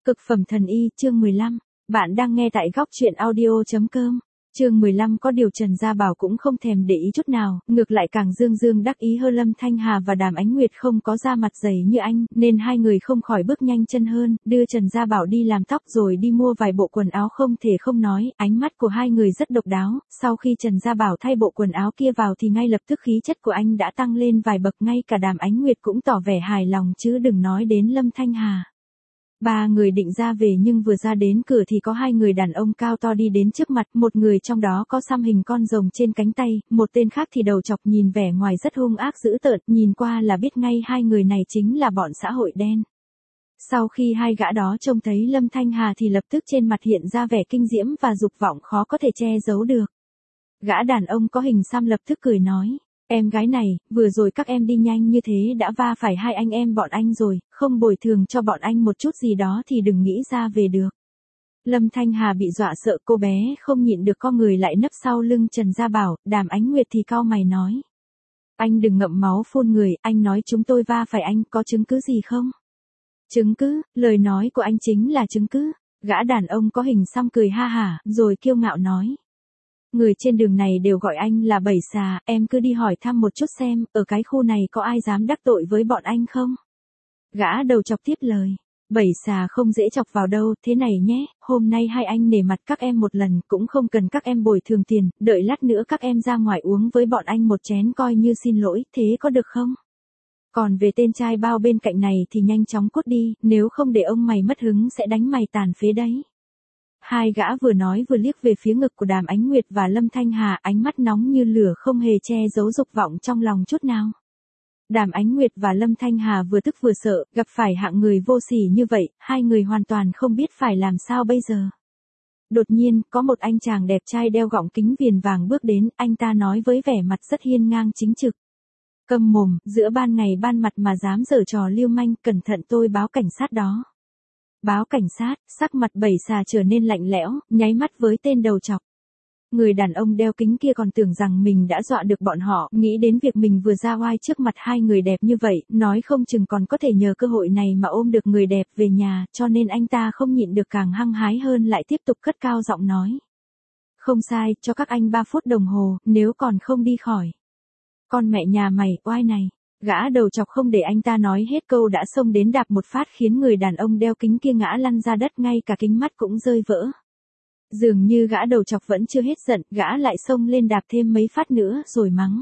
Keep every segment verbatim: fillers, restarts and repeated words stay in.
Cực phẩm thần y, chương mười lăm. Bạn đang nghe tại góc truyện audio chấm com. Chương mười lăm có điều Trần Gia Bảo cũng không thèm để ý chút nào, ngược lại càng dương dương đắc ý hơn Lâm Thanh Hà và Đàm Ánh Nguyệt không có da mặt dày như anh, nên hai người không khỏi bước nhanh chân hơn, đưa Trần Gia Bảo đi làm tóc rồi đi mua vài bộ quần áo không thể không nói, ánh mắt của hai người rất độc đáo, sau khi Trần Gia Bảo thay bộ quần áo kia vào thì ngay lập tức khí chất của anh đã tăng lên vài bậc, ngay cả Đàm Ánh Nguyệt cũng tỏ vẻ hài lòng chứ đừng nói đến Lâm Thanh Hà. Ba người định ra về nhưng vừa ra đến cửa thì có hai người đàn ông cao to đi đến trước mặt, một người trong đó có xăm hình con rồng trên cánh tay, một tên khác thì đầu chọc nhìn vẻ ngoài rất hung ác dữ tợn, nhìn qua là biết ngay hai người này chính là bọn xã hội đen. Sau khi hai gã đó trông thấy Lâm Thanh Hà thì lập tức trên mặt hiện ra vẻ kinh diễm và dục vọng khó có thể che giấu được. Gã đàn ông có hình xăm lập tức cười nói. Em gái này, vừa rồi các em đi nhanh như thế đã va phải hai anh em bọn anh rồi, không bồi thường cho bọn anh một chút gì đó thì đừng nghĩ ra về được. Lâm Thanh Hà bị dọa sợ, cô bé không nhịn được co người lại nấp sau lưng Trần Gia Bảo, Đàm Ánh Nguyệt thì cau mày nói. Anh đừng ngậm máu phun người, anh nói chúng tôi va phải anh, có chứng cứ gì không? Chứng cứ, lời nói của anh chính là chứng cứ. Gã đàn ông có hình xăm cười ha hả, rồi kiêu ngạo nói. Người trên đường này đều gọi anh là Bảy Xà, em cứ đi hỏi thăm một chút xem, ở cái khu này có ai dám đắc tội với bọn anh không? Gã đầu chọc tiếp lời, Bảy Xà không dễ chọc vào đâu, thế này nhé, hôm nay hai anh nể mặt các em một lần, cũng không cần các em bồi thường tiền, đợi lát nữa các em ra ngoài uống với bọn anh một chén coi như xin lỗi, thế có được không? Còn về tên trai bao bên cạnh này thì nhanh chóng cút đi, nếu không để ông mày mất hứng sẽ đánh mày tàn phế đấy. Hai gã vừa nói vừa liếc về phía ngực của Đàm Ánh Nguyệt và Lâm Thanh Hà, ánh mắt nóng như lửa không hề che giấu dục vọng trong lòng chút nào. Đàm Ánh Nguyệt và Lâm Thanh Hà vừa tức vừa sợ, gặp phải hạng người vô sỉ như vậy, hai người hoàn toàn không biết phải làm sao bây giờ. Đột nhiên, có một anh chàng đẹp trai đeo gọng kính viền vàng bước đến, anh ta nói với vẻ mặt rất hiên ngang chính trực. Câm mồm, giữa ban ngày ban mặt mà dám giở trò lưu manh, cẩn thận tôi báo cảnh sát đó. Báo cảnh sát, sắc mặt Bảy Xà trở nên lạnh lẽo, nháy mắt với tên đầu chọc. Người đàn ông đeo kính kia còn tưởng rằng mình đã dọa được bọn họ, nghĩ đến việc mình vừa ra oai trước mặt hai người đẹp như vậy, nói không chừng còn có thể nhờ cơ hội này mà ôm được người đẹp về nhà, cho nên anh ta không nhịn được càng hăng hái hơn lại tiếp tục cất cao giọng nói. Không sai, cho các anh ba phút đồng hồ, nếu còn không đi khỏi. Con mẹ nhà mày, oai này. Gã đầu chọc không để anh ta nói hết câu đã xông đến đạp một phát khiến người đàn ông đeo kính kia ngã lăn ra đất, ngay cả kính mắt cũng rơi vỡ. Dường như gã đầu chọc vẫn chưa hết giận, gã lại xông lên đạp thêm mấy phát nữa rồi mắng.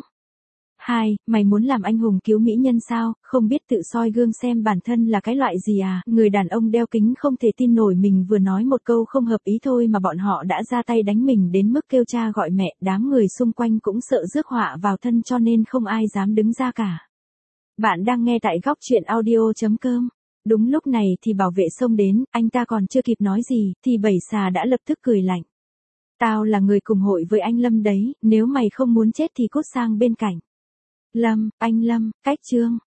Hai, mày muốn làm anh hùng cứu mỹ nhân sao, không biết tự soi gương xem bản thân là cái loại gì à? Người đàn ông đeo kính không thể tin nổi mình vừa nói một câu không hợp ý thôi mà bọn họ đã ra tay đánh mình đến mức kêu cha gọi mẹ, đám người xung quanh cũng sợ rước họa vào thân cho nên không ai dám đứng ra cả. Bạn đang nghe tại góc truyện audio chấm com. Đúng lúc này thì bảo vệ xông đến, anh ta còn chưa kịp nói gì, thì Bảy Xà đã lập tức cười lạnh. Tao là người cùng hội với anh Lâm đấy, nếu mày không muốn chết thì cút sang bên cạnh. Lâm, anh Lâm, cách trương.